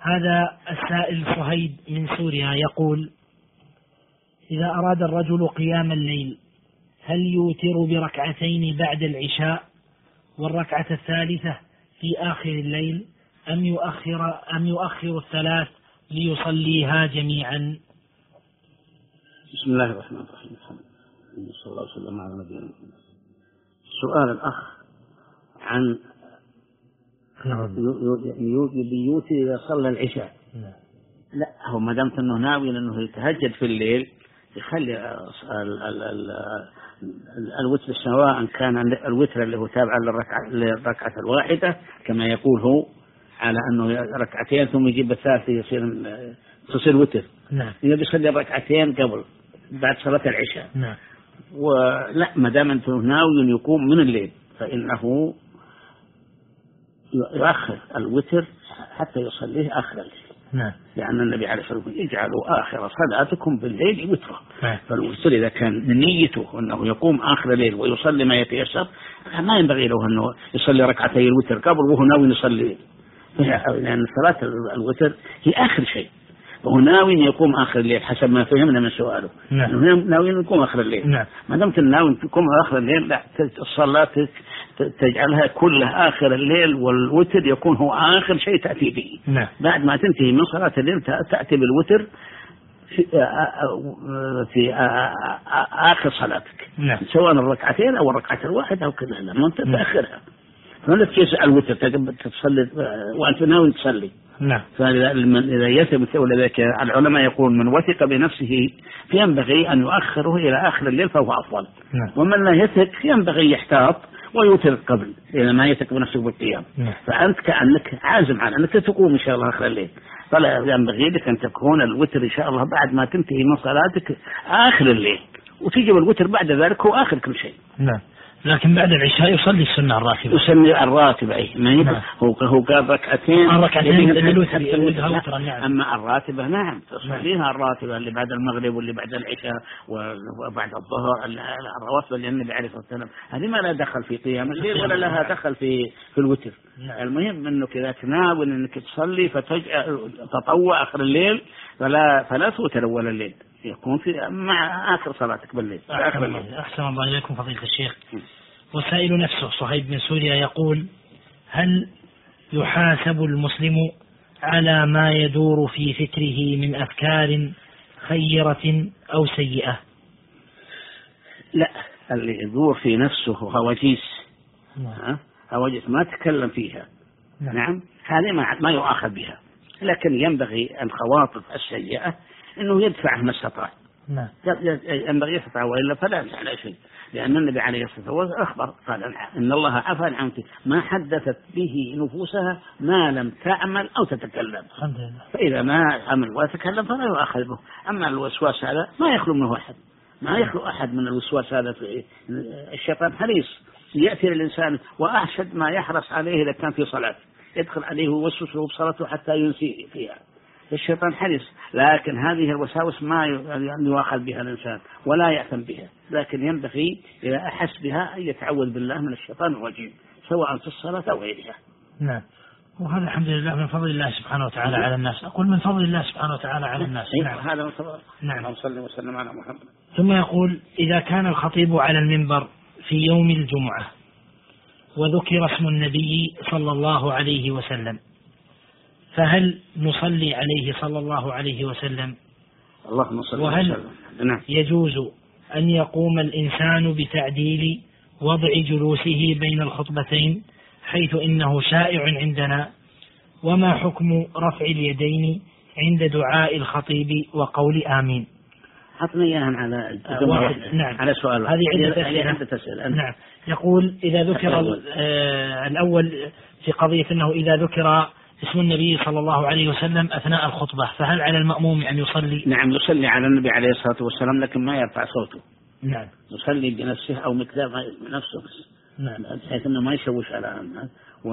هذا السائل صهيب من سوريا يقول: إذا أراد الرجل قيام الليل هل يوتر بركعتين بعد العشاء والركعة الثالثة في آخر الليل أم يؤخر الثلاث ليصليها جميعا؟ بسم الله الرحمن الرحيم. صلى الله عليه وسلم على نبينا محمد. سؤال الأخ عن يوتر إذا صلى العشاء. لا، هو ما دامت أنه ناوي أنه يتهجد في الليل يخلي الوتر سواء كان الوتر اللي هو تابع للركعة الواحدة كما يقول هو على أنه ركعتين ثم يجيب الثالثة تصير وتر. نعم. يصلي الركعتين قبل بعد صلاة العشاء. نعم. ولا ما دام أنه ناوي يقوم من الليل فإنه يؤخر الوتر حتى يصليه آخر الليل. نعم. لأن النبي عليه الصلاة والسلام اجعلوا آخر صلاتكم بالليل وترا. نعم. فالوتر إذا كان نيته أنه يقوم آخر الليل ويصلي ما يتيسر ما ينبغي له أنه يصلي ركعتي الوتر قبل وهو ناوي يصلي، لأن صلاة الوتر هي آخر شيء وهو ناوي يقوم آخر الليل حسب ما فهمنا من سؤاله. نعم. ناوي يقوم آخر الليل. نعم. ما دمت ناوي يقوم آخر الليل لا، الصلاة تجعلها كلها آخر الليل والوتر يكون هو آخر شيء تأتي به. نعم. بعد ما تنتهي من صلاة الليل تأتي بالوتر في آخر صلاتك. نعم. سواء الركعتين أو الركعة الواحدة أو كذا لما أنت تأخرها فلا تجلس الوتر تصلي وأنت ناوي تصلي. نعم. فإذا يثبت ولذلك العلماء يقول من وثق بنفسه فينبغي أن يؤخره إلى آخر الليل فهو أفضل. نعم. ومن لا يثق ينبغي يحتاط ويوتر قبل إذا ما يثق بنفسه بالقيام. نعم. فأنت كأنك عازم على أنك تقوم إن شاء الله آخر الليل، فلا ينبغي لك أن تكون الوتر إن شاء الله بعد ما تنتهي من صلاتك آخر الليل وتجيب الوتر بعد ذلك هو آخر كل شيء. نعم. لكن بعد العشاء يصلي السنة الراتبة. يسمي الراتبة أي ما هو قال ركعتين. أما الراتبة نعم تصليها الراتبة اللي بعد المغرب واللي بعد العشاء وبعد الظهر الرواتب اللي النبي عليه الصلاة والسلام هذه ما لا دخل في قيام الليل ولا لها دخل في الوتر. المهم أنك إذا تناول أنك تصلي تطوع آخر الليل فلا توتر أول الليل يكون في مع آخر صلاتك بالليل. أحسن الله إليكم فضيلة الشيخ. وسائل نفسه صهيب من سوريا يقول: هل يحاسب المسلم على ما يدور في فكره من أفكار خيرة أو سيئة؟ لا، اللي يدور في نفسه هواجيس. هواجيس ما تكلم فيها. نعم. هذه ما يؤاخذ بها، لكن ينبغي الخواطر السيئة أنه يدفع ما استطاع. نعم. ينبغي يستطيع وإلا فلا على شيء، لأن النبي عليه الصلاة والسلام أخبر قال إن الله عفى عن ما حدثت به نفوسها ما لم تعمل أو تتكلم. فإذا ما عمل وتكلم فلا يؤاخذ به. أما الوسواس هذا ما يخلو منه أحد، ما يخلو أحد من الوسواس هذا. الشيطان حريص يأتي للإنسان وأحسد ما يحرص عليه إذا كان في صلاة يدخل عليه ويوسوسه بصلاته حتى ينسي فيها. الشيطان حريص، لكن هذه الوساوس ما يؤاخذ بها الإنسان ولا يأثم بها، لكن ينبغي إذا أحس بها أن يتعوذ بالله من الشيطان الرجيم سواء في الصلاة أو غيرها. نعم. وهذا الحمد لله من فضل الله سبحانه وتعالى على الناس. أقول من فضل الله سبحانه وتعالى على الناس. نعم. هذا من فضل. نعم. صلى وسلم على محمد. ثم يقول: إذا كان الخطيب على المنبر في يوم الجمعة وذكر اسم النبي صلى الله عليه وسلم فهل نصلي عليه صلى الله عليه وسلم؟ اللهم صل وهل وسلم. نعم. يجوز أن يقوم الإنسان بتعديل وضع جلوسه بين الخطبتين حيث إنه شائع عندنا؟ وما حكم رفع اليدين عند دعاء الخطيب وقول آمين؟ حطني إياها على نعم. على سؤال هذه عدة أسئلة. نعم. يقول: إذا ذكر الأول في قضية أنه إذا ذكر اسم النبي صلى الله عليه وسلم أثناء الخطبة فهل على المأموم أن يصلي؟ نعم، يصلي على النبي عليه الصلاة والسلام لكن ما يرفع صوته. نعم. يصلي بنفسه أو مقدار بنفسه بس. نعم. بحيث أنه ما يشوش على الناس.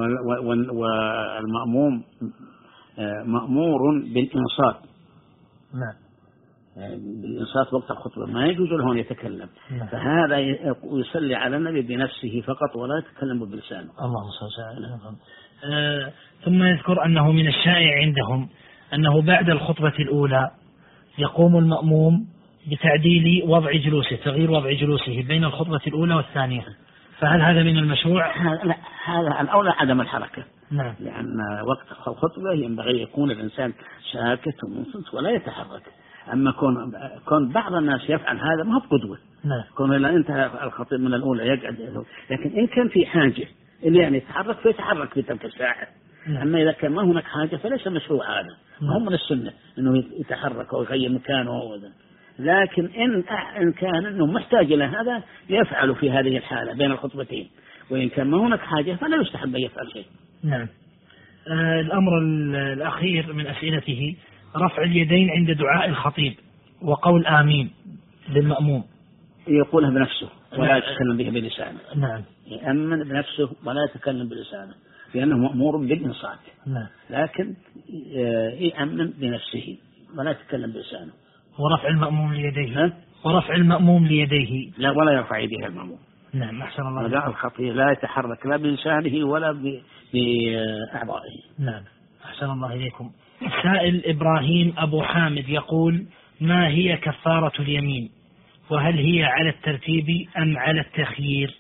والمأموم مأمور بالإنصات. نعم. بالإنصات وقت الخطبة ما يجوز له أن يتكلم. نعم. فهذا يصلي على النبي بنفسه فقط ولا يتكلم بلسانه. اللهم صل وسلم. ثم يذكر أنه من الشائع عندهم أنه بعد الخطبة الأولى يقوم المأموم بتعديل وضع جلوسه، تغيير وضع جلوسه بين الخطبة الأولى والثانية، فهل هذا من المشروع؟ لا، هذا الأولى عدم الحركة. نعم. لأن وقت الخطبة ينبغي يكون الإنسان ساكت ومنصت ولا يتحرك. أما كون بعض الناس يفعل هذا ما هو قدوة. نعم. كون إذا انتهى الخطيب من الأولى يقعد، لكن إن كان في حاجة اللي يعني يتحرك فيتحرك في تلك الساعة. نعم. أما إذا كان ما هناك حاجة فليس مشروع هذا. ما هو من السنة إنه يتحرك ويغير مكانه. لكن إن كان إنه محتاج إلى هذا يفعل في هذه الحالة بين الخطبتين، وإن كان ما هناك حاجة فلا يستحب أن يفعل شيء. نعم. الأمر الأخير من أسئلته رفع اليدين عند دعاء الخطيب وقول آمين للمأموم. يقولها بنفسه ولا يتكلم به بلسانه. نعم. يأمن بنفسه ولا يتكلم بلسانه لأنه مأمور بالإنصات. نعم. لكن يأمن بنفسه ولا يتكلم بلسانه. ورفع المأموم ليديه. ورفع المأموم ليديه. لا، ولا يرفع يديه المأموم. نعم. أحسن الله. ودعاء الخطيب لا يتحرك لا بلسانه ولا بأعضائه. نعم. أحسن الله إليكم. السائل إبراهيم أبو حامد يقول: ما هي كفارة اليمين؟ وهل هي على الترتيب أم على التخيير؟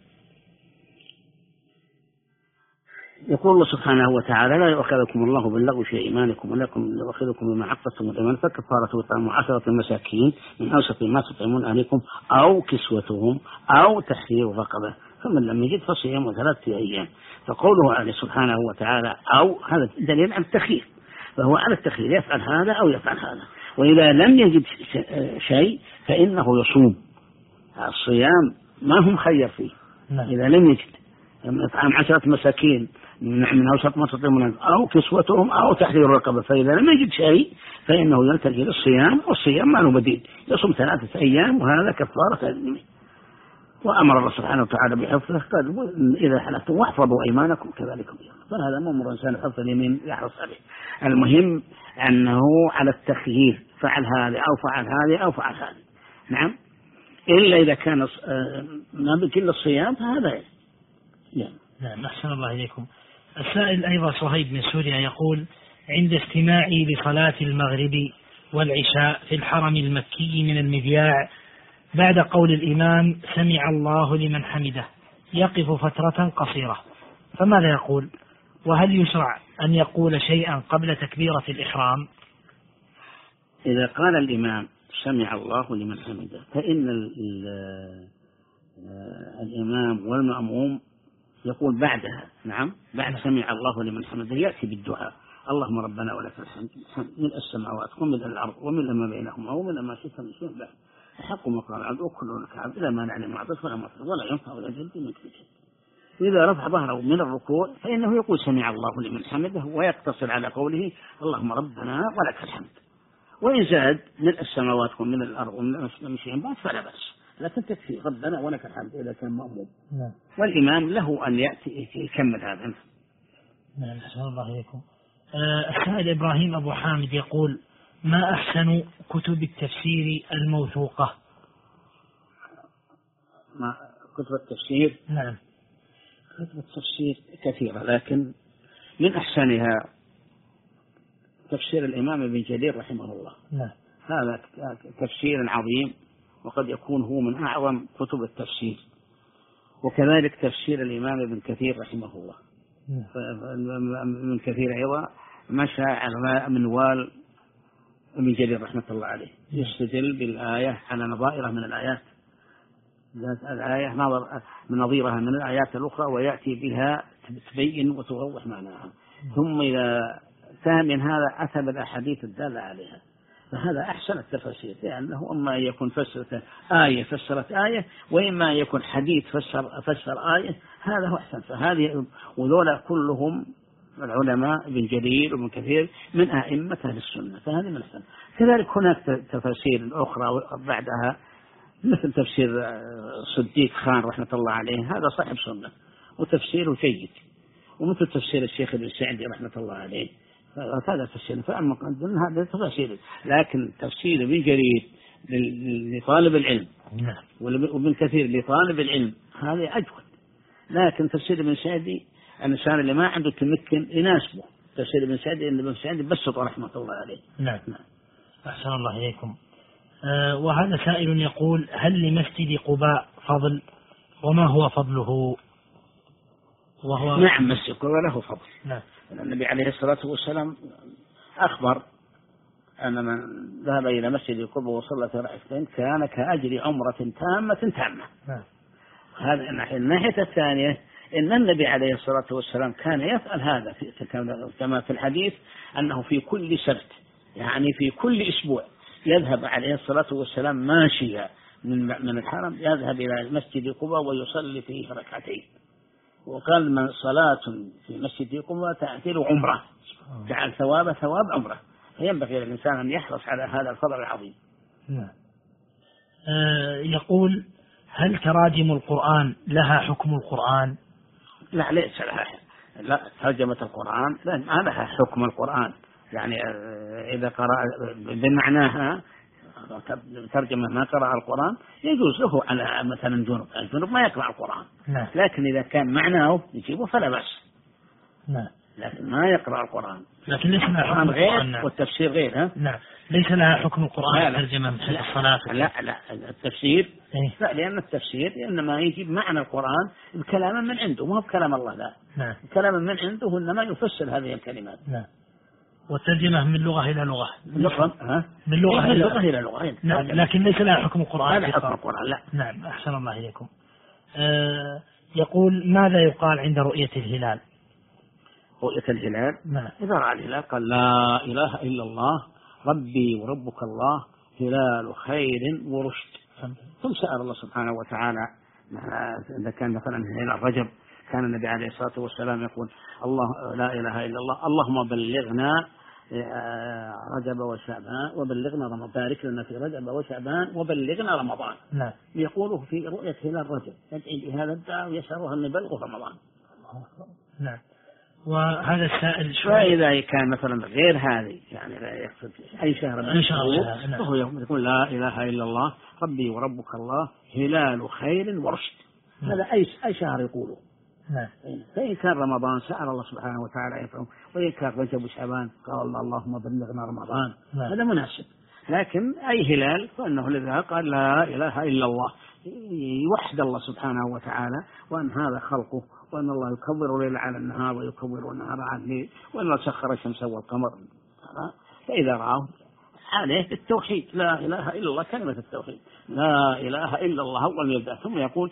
يقول الله سبحانه وتعالى: لا يؤاخذكم الله باللغو في أيمانكم ولكن يؤاخذكم بما عقدتم الأيمان، فكفارته إطعام 10 مساكين من أوسط ما تطعمون أهلكم أو كسوتهم أو تحرير رقبة، فمن لم يجد فصيام 3 أيام. فقوله عليه سبحانه وتعالى أو، هذا دليل على التخيير، فهو على التخيير، يفعل هذا أو يفعل هذا. وإذا لم يجد شيء فإنه يصوم. الصيام ما هم خير فيه. إذا لم يجد إطعام 10 مساكين من أوسط ما تطعمون أو كسوتهم أو تحرير رقبة، فإذا لم يجد شيء فإنه يلتجئ للصيام، والصيام ما له بديل، يصوم 3 أيام وهذا كفارة اليمين. وأمر الله سبحانه وتعالى بحفظه، قال: إذا حلفتم واحفظوا أيمانكم كذلك. فهذا مأمور الإنسان حفظ اليمين يحرص عليه. المهم أنه على التخيير، فعل هذه أو فعل هذه أو فعل هذه. نعم. إلا إذا كان ما بكل الصيام فهذا يعني. نعم. أحسن الله إليكم. السائل أيضا صهيب من سوريا يقول: عند استماعي لصلاة المغرب والعشاء في الحرم المكي من المذياع بعد قول الإمام سمع الله لمن حمده يقف فترة قصيرة، فماذا يقول؟ وهل يشرع أن يقول شيئا قبل تكبيرة الإحرام؟ إذا قال الإمام سمع الله لمن حمده فإن الإمام والمأموم يقول بعدها، نعم، بعد سمع الله لمن حمده يأتي بالدعاء: اللهم ربنا ولك الحمد ملء السماوات وملء الأرض وملء ما بينهما وملء ما شئت من شيء بعد، الحق ما قال العبد وكلنا لك عبد لا مانع لما أعطيت ولا معطي ولا ينفع ولا جد منك شيء. إذا رفع ظهره من الركوع فإنه يقول سمع الله لمن حمده ويقتصر على قوله اللهم ربنا ولك الحمد. وإن زاد ملء السماوات وملء الأرض وملء ما شئت بعد فلا بأس، لكن تكفي ربنا ولك الحمد إذا كان مأموم. نعم. والإمام له أن يأتي يكمل هذا. نعم. أحسن الله إليكم. السائل إبراهيم أبو حامد يقول: ما أحسن كتب التفسير الموثوقة؟ كتب التفسير؟ نعم. كتب التفسير كثيرة، لكن من أحسنها تفسير الإمام ابن جرير رحمه الله. نعم. هذا تفسير عظيم، وقد يكون هو من أعظم كتب التفسير. وكذلك تفسير الإمام ابن كثير رحمه الله. ابن كثير أيضا مشى على منوال ابن جرير رحمة الله عليه، يستدل بالآية على نظائرها من الآيات، الآية نظيرها من الآيات الأخرى ويأتي بها تبين وتوضح معناها، ثم إذا انتهى من هذا أتى بالأحاديث الدالة عليها. فهذا أحسن التفسير، لأنه أما يكون فسرت آية فسرت آية، وإما يكون حديث فسر آية، هذا هو أحسن. فهذه وذولا كلهم العلماء ابن جرير وابن كثير من أئمة أهل السنة، فهذه من أحسن. كذلك هناك تفاسير أخرى بعدها مثل تفسير صديق خان رحمة الله عليه، هذا صاحب سنة وتفسيره جيد، ومثل تفسير الشيخ ابن سعدي رحمة الله عليه، هذا تفسير. فأما هذا تفسير، لكن تفسير ابن جرير لطالب العلم وابن كثير لطالب العلم هذا أجود. لكن تفسير ابن سعدي الإنسان اللي ما عنده تمكن يناسبه. تفسير ابن سعيد بسط رحمة الله عليه. نعم. أحسن الله إليكم. وهذا سائل يقول: هل لمسجد قباء فضل؟ وما هو فضله؟ وهو نعم، مسجد قباء له فضل. نعم. النبي عليه الصلاة والسلام أخبر أن من ذهب إلى مسجد قباء وصلى ركعتين كان كأجر عمرة تامة. نعم. هذا الناحية الثانية إن النبي عليه الصلاة والسلام كان يفعل هذا كما في الحديث أنه في كل سبت، يعني في كل أسبوع، يذهب عليه الصلاة والسلام ماشيا من الحرم، يذهب إلى مسجد قباء ويصلي فيه ركعتين. وقال: من صلاة في مسجد قباء تعتل عمرة، جعل ثواب عمرة. فينبغي للإنسان أن يحرص على هذا الفضل العظيم. نعم. يقول: هل تراجم القرآن لها حكم القرآن؟ لا، ليس لها. لا، ترجمة القرآن ما لها حكم القرآن، يعني إذا قرأ بمعناها ترجمة ما قرأ القرآن يجوز له على مثلا الجنوب ما يقرأ القرآن. نعم. لكن إذا كان معناه يجيبه فلا بأس. نعم. لكن ما يقرأ القرآن. لكن ليس لها حكم غير القرآن. والتفسير غير. ها؟ نعم. ليس لها حكم القرآن ترجمة مثل الصلاة. لا، التفسير لا، لأن التفسير إنما يجيب معنى القرآن بكلام من عنده، ما هو بكلام الله. لا. نعم. كلام من عنده إنما يفسر هذه الكلمات. نعم. والترجمة من لغة إلى لغة. من لغة إلى لغة. نعم. لكن ليس لها حكم القرآن. لا حكم القرآن. لا. نعم. أحسن الله إليكم. يقول: ماذا يقال عند رؤية الهلال؟ رؤية الهلال. نعم. إذا رأى الهلال قال: لا إله إلا الله ربي وربك الله هلال خير ورشد. ثم سأل الله سبحانه وتعالى. إذا كان مثلا هلال رجب كان النبي عليه الصلاة والسلام يقول: الله لا إله إلا الله اللهم بلغنا رجب وشعبان وبلغنا رمضان، بارك لنا في رجب وشعبان وبلغنا رمضان. نعم. يقوله في رؤية هلال رجب، يدعي بهذا الدعاء ويسأله أن يبلغ رمضان. نعم. وهذا السائل فإذا كان مثلا غير هذه، يعني لا يقصد أي شهر من الشهور، فهو يقول: لا إله إلا الله ربي وربك الله هلال خير ورشد. هذا أي شهر يقوله. نعم. فإن كان رمضان سأل الله سبحانه وتعالى يفعله، وإن كان رجب وشعبان قال اللهم بلغنا رمضان. نعم. هذا مناسب. لكن أي هلال فإنه لذا قال: لا إله إلا الله، يوحد الله سبحانه وتعالى، وأن هذا خلقه، وأن الله يكبر الليل على النهار ويكبر النهار على الليل، وأن الله سخر الشمس والقمر. فإذا رأوا عليه التوحيد، لا إله إلا الله، كلمة التوحيد، لا إله إلا الله أول يبدأ، ثم يقول: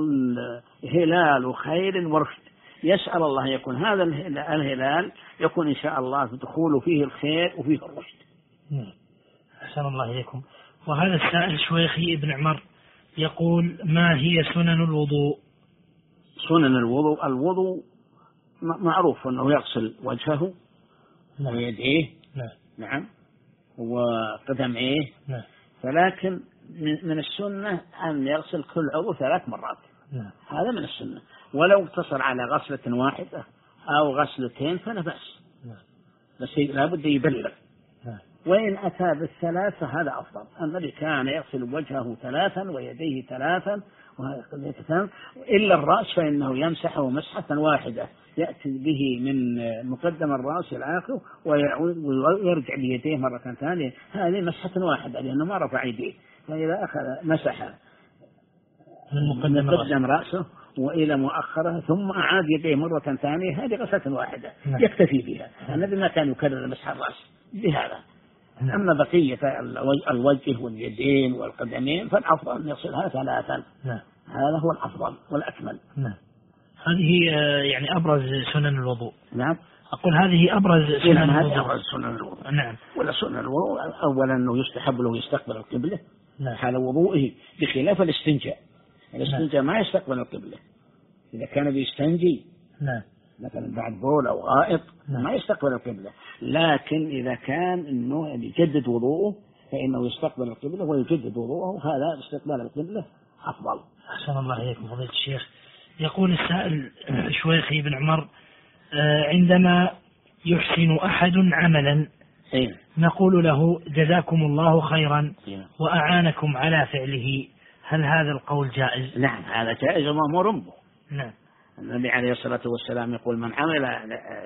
الهلال خير ورشد. يسأل الله يكون هذا الهلال يكون إن شاء الله دخول فيه الخير وفيه الرشد. أحسن الله إليكم. وهذا السائل شويخي ابن عمر يقول: ما هي سنن الوضوء؟ سنن الوضوء معروف أنه يغسل وجهه ويديه. نعم. وقدميه. نعم. فلكن من السنة أن يغسل كل عضو 3 مرات. نعم. هذا من السنة، ولو اقتصر على غسلة واحدة أو غسلتين فلا بأس. نعم. بس لابد يبلغ. نعم. وإن أتى بال3 فهذا أفضل. الذي كان يغسل وجهه 3 ويديه 3 إلا الرأس فإنه يمسحه مسحة واحدة، يأتي به من مقدم الرأس إلى آخره ويرجع بيديه مرة ثانية، هذه مسحة واحدة لأنه ما رفع يديه. فإذا أخذ مسح من مقدم رأسه وإلى مؤخره ثم أعاد يديه مرة ثانية، هذه غسلة واحدة يكتفي بها. النبي ما كان يكرر مسح الرأس بهذا. أما بقية الوجه واليدين والقدمين فالأفضل أن يصلها 3. هذا هو الأفضل والأكمل. هذه يعني أبرز سنن الوضوء. نعم. أقول هذه أبرز سنن الوضوء. أبرز سنن الوضوء. نعم. ولا سنن الوضوء أولا أنه يستحب له يستقبل القبلة حال وضوئه، بخلاف الاستنجاء. الاستنجاء ما يستقبل القبلة. إذا كان بيستنجي مثلا بعد بول أو غائط ما يستقبل القبلة. لكن إذا كان إنه يجدد وضوءه فإنه يستقبل القبلة ويجدد وضوءه، هذا استقبال القبلة أفضل. أحسن الله إليكم فضيلة الشيخ. يقول السائل شويخي بن عمر: عندما يحسن أحد عملا نقول له جزاكم الله خيرا وأعانكم على فعله، هل هذا القول جائز؟ نعم، هذا جائز ومأمور به. نعم. النبي عليه الصلاة والسلام يقول من عمل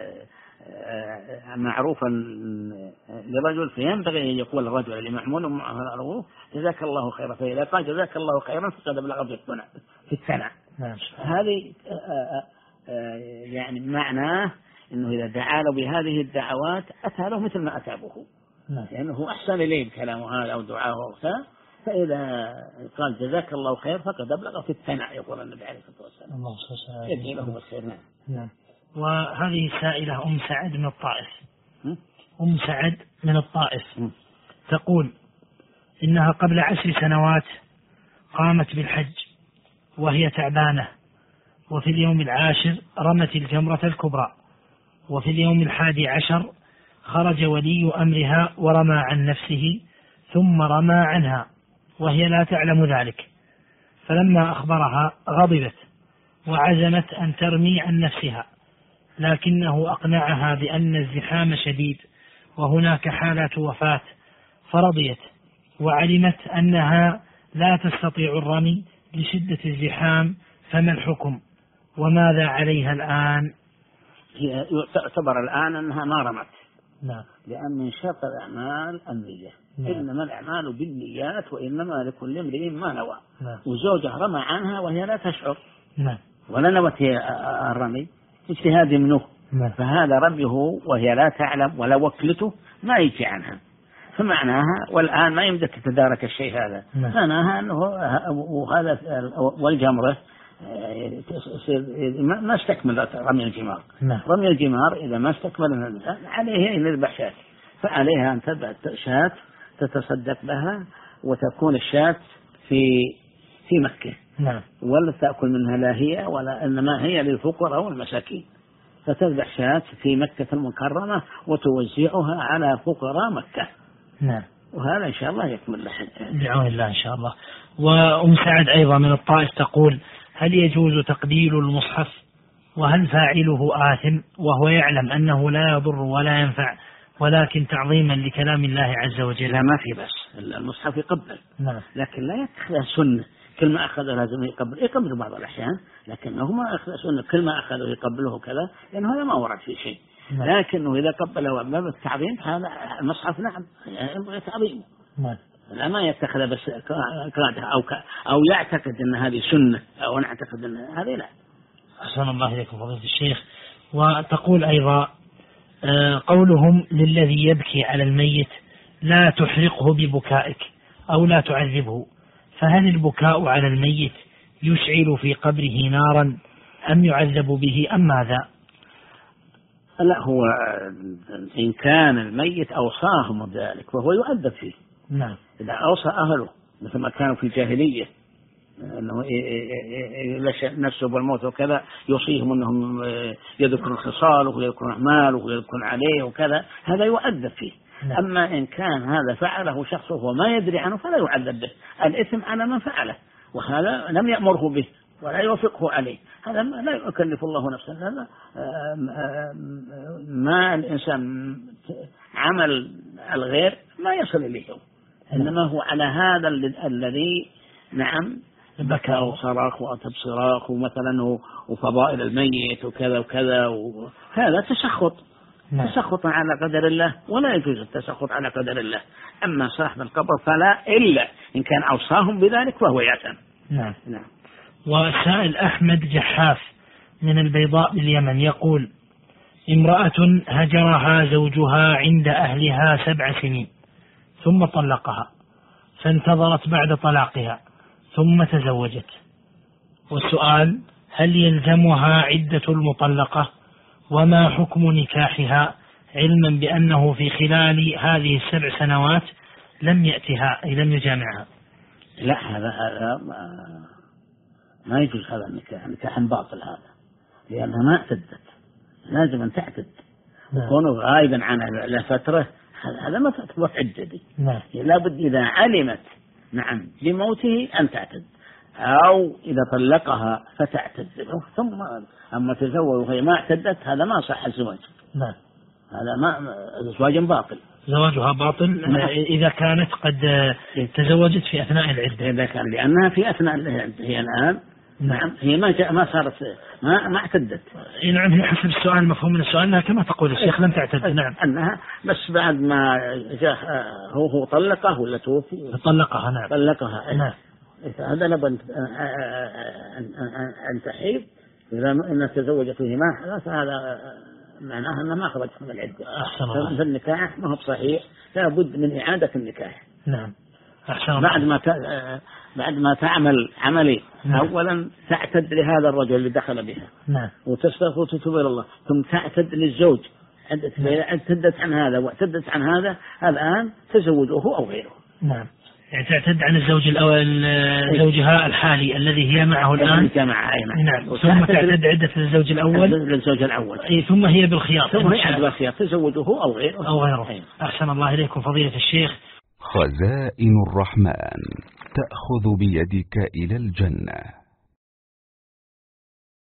معروفا لرجل فينبغي أن يقول الرجل لمعمول معروف جزاك الله خيرا، فإذا قال جزاك الله خيرا فقد بلغ في الثناء. هذه يعني معناه أنه إذا دعا له بهذه الدعوات أتى له مثل ما أتى به، لأنه أحسن إليه بكلامه هذا أو دعاه فإذا قال جزاك الله خير فقد أبلغ في الثناء، يقول النبي عليه الصلاة والسلام. الله يدعي له بالخير. نعم. وهذه سائلة أم سعد من الطائف. أم سعد من الطائف تقول إنها قبل 10 سنوات قامت بالحج وهي تعبانة، وفي اليوم 10 رمت الجمرة الكبرى، وفي اليوم 11 خرج ولي أمرها ورمى عن نفسه ثم رمى عنها وهي لا تعلم ذلك، فلما أخبرها غضبت وعزمت أن ترمي عن نفسها، لكنه أقنعها بأن الزحام شديد وهناك حالة وفاة فرضيت، وعلمت أنها لا تستطيع الرمي لشدة الزحام، فما الحكم وماذا عليها الآن؟ هي تعتبر الآن أنها ما رمت. نعم. لأن من شرط الأعمال النية. إنما الأعمال بالنيات وإنما لكل امرئ ما نوى. وزوجها رمى عنها وهي لا تشعر ولا نوت الرمي، اجتهاد منه، فهذا رميه وهي لا تعلم ولا وكلته ما يجي عنها، فمعناها والآن ما يمدك تتدارك الشيء هذا. معناها أنه وهذا والجمرة ما استكمل رمي الجمار. رمي الجمار إذا ما استكمل الإنسان عليه أن يذبح شاة، فعليها أن تذبح شاة تتصدق بها وتكون الشاة في مكة. ولا تأكل منها لا هي ولا إنما هي للفقراء والمساكين، فتذبح شاة في مكة المكرمة وتوزعها على فقراء مكة. وهذا إن شاء الله يكمل لحد بعون الله إن شاء الله. وأم سعد أيضا من الطائف تقول هل يجوز تقبيل المصحف وهل فاعله آثم وهو يعلم أنه لا يضر ولا ينفع ولكن تعظيما لكلام الله عز وجل؟ لا، ما في بس المصحف يقبل. لكن لا يتخذها سنة، كل ما أخذ لازم يقبل بعض الأحيان، لكنه ما أخذ سنة كل ما أخذه يقبله كذا، لأنه هذا ما ورد في شيء. لكنه إذا قبله باب التعظيم هذا المصحف نعم ينبغي تعظيمه. لا ما يتخذ بس كراهة أو يعتقد أن هذه سنة أو نعتقد أن هذه لا. أحسن الله إليكم فضيلة الشيخ. وتقول أيضا قولهم للذي يبكي على الميت لا تحرقه ببكائك أو لا تعذبه، فهل البكاء على الميت يشعل في قبره نارا أم يعذب به أم ماذا؟ لا، هو إن كان الميت أوصاهم ذلك وهو يعذب فيه. إذا أوصى أهله مثل ما كانوا في الجاهلية أنه نفسه بالموت وكذا يوصيهم أنهم يذكرون خصاله ويذكرون أعماله ويذكرون عليه وكذا، هذا يعذب فيه. أما إن كان هذا فعله شخص وهو ما يدري عنه فلا يعذب به، الإثم على من فعله، وهذا لم يأمره به ولا يوافقه عليه، هذا لا يكلف الله نفسا. هذا ما الإنسان عمل الغير ما يصل إليه، إنما هو على هذا الذي نعم بكى وصراخ وأتى بصراخ مثلا وفضائل الميت وكذا وكذا، هذا تسخط على قدر الله، ولا يجوز التسخط على قدر الله. أما صاحب القبر فلا، إلا إن كان أوصاهم بذلك فهو يأثم. نعم. وسائل أحمد جحاف من البيضاء باليمن يقول امرأة هجرها زوجها عند أهلها 7 سنين ثم طلقها، فانتظرت بعد طلاقها ثم تزوجت، والسؤال هل يلزمها عدة المطلقة وما حكم نكاحها، علما بأنه في خلال هذه 7 سنوات لم يأتها أي لم يجامعها؟ لا، هذا ما يجوز، هذا النكاح نكاح باطل هذا، لأنها ما اعتدت، لازم أن تعتد وكونه غائبا عنها لفترة، هذا ما تعتبر عدة دي. لابد إذا علمت نعم بموته أن تعتد، أو إذا طلقها فتعتد، ثم أما تزوج وهي ما اعتدت هذا ما صح الزواج. هذا ما زواج باطل، زواجها باطل إذا كانت قد تزوجت في أثناء العدة. إذا كان لأنها في أثناء العدة، هي الآن نعم هي ما صارت ما اعتدت. نعم هي حسب السؤال مفهوم من السؤال أنها كما تقول الشيخ لم تعتد. نعم أنها بس بعد ما جاء هو طلقه ولا توفي؟ طلقها. نعم طلقها. نعم. هذا نبغى أن تحيض إذا إن تزوج فيه ما حدث هذا معناه أنه ما خرج من العدة. أحسن الله. فالنكاح ما هو صحيح، لا بد من إعادة النكاح. نعم أحسن الله. بعد ما تعمل عملي. نعم. أولا تعتد لهذا الرجل اللي دخل بها. نعم. وتستغفر وتتوب إلى الله، ثم تعتد للزوج. اعتدت عن هذا واعتدت عن هذا، الآن تزوجه أو غيره. نعم يعني تعتد عن الزوج الأول زوجها الحالي الذي هي معه الآن. نعم. ثم تعتد عدة الزوج الأول للزوج الأول. ثم هي بالخيار. ثم هي بالخيار تزوجه أو غيره. أحسن الله إليكم فضيلة الشيخ. خزائن الرحمن تأخذ بيدك إلى الجنة.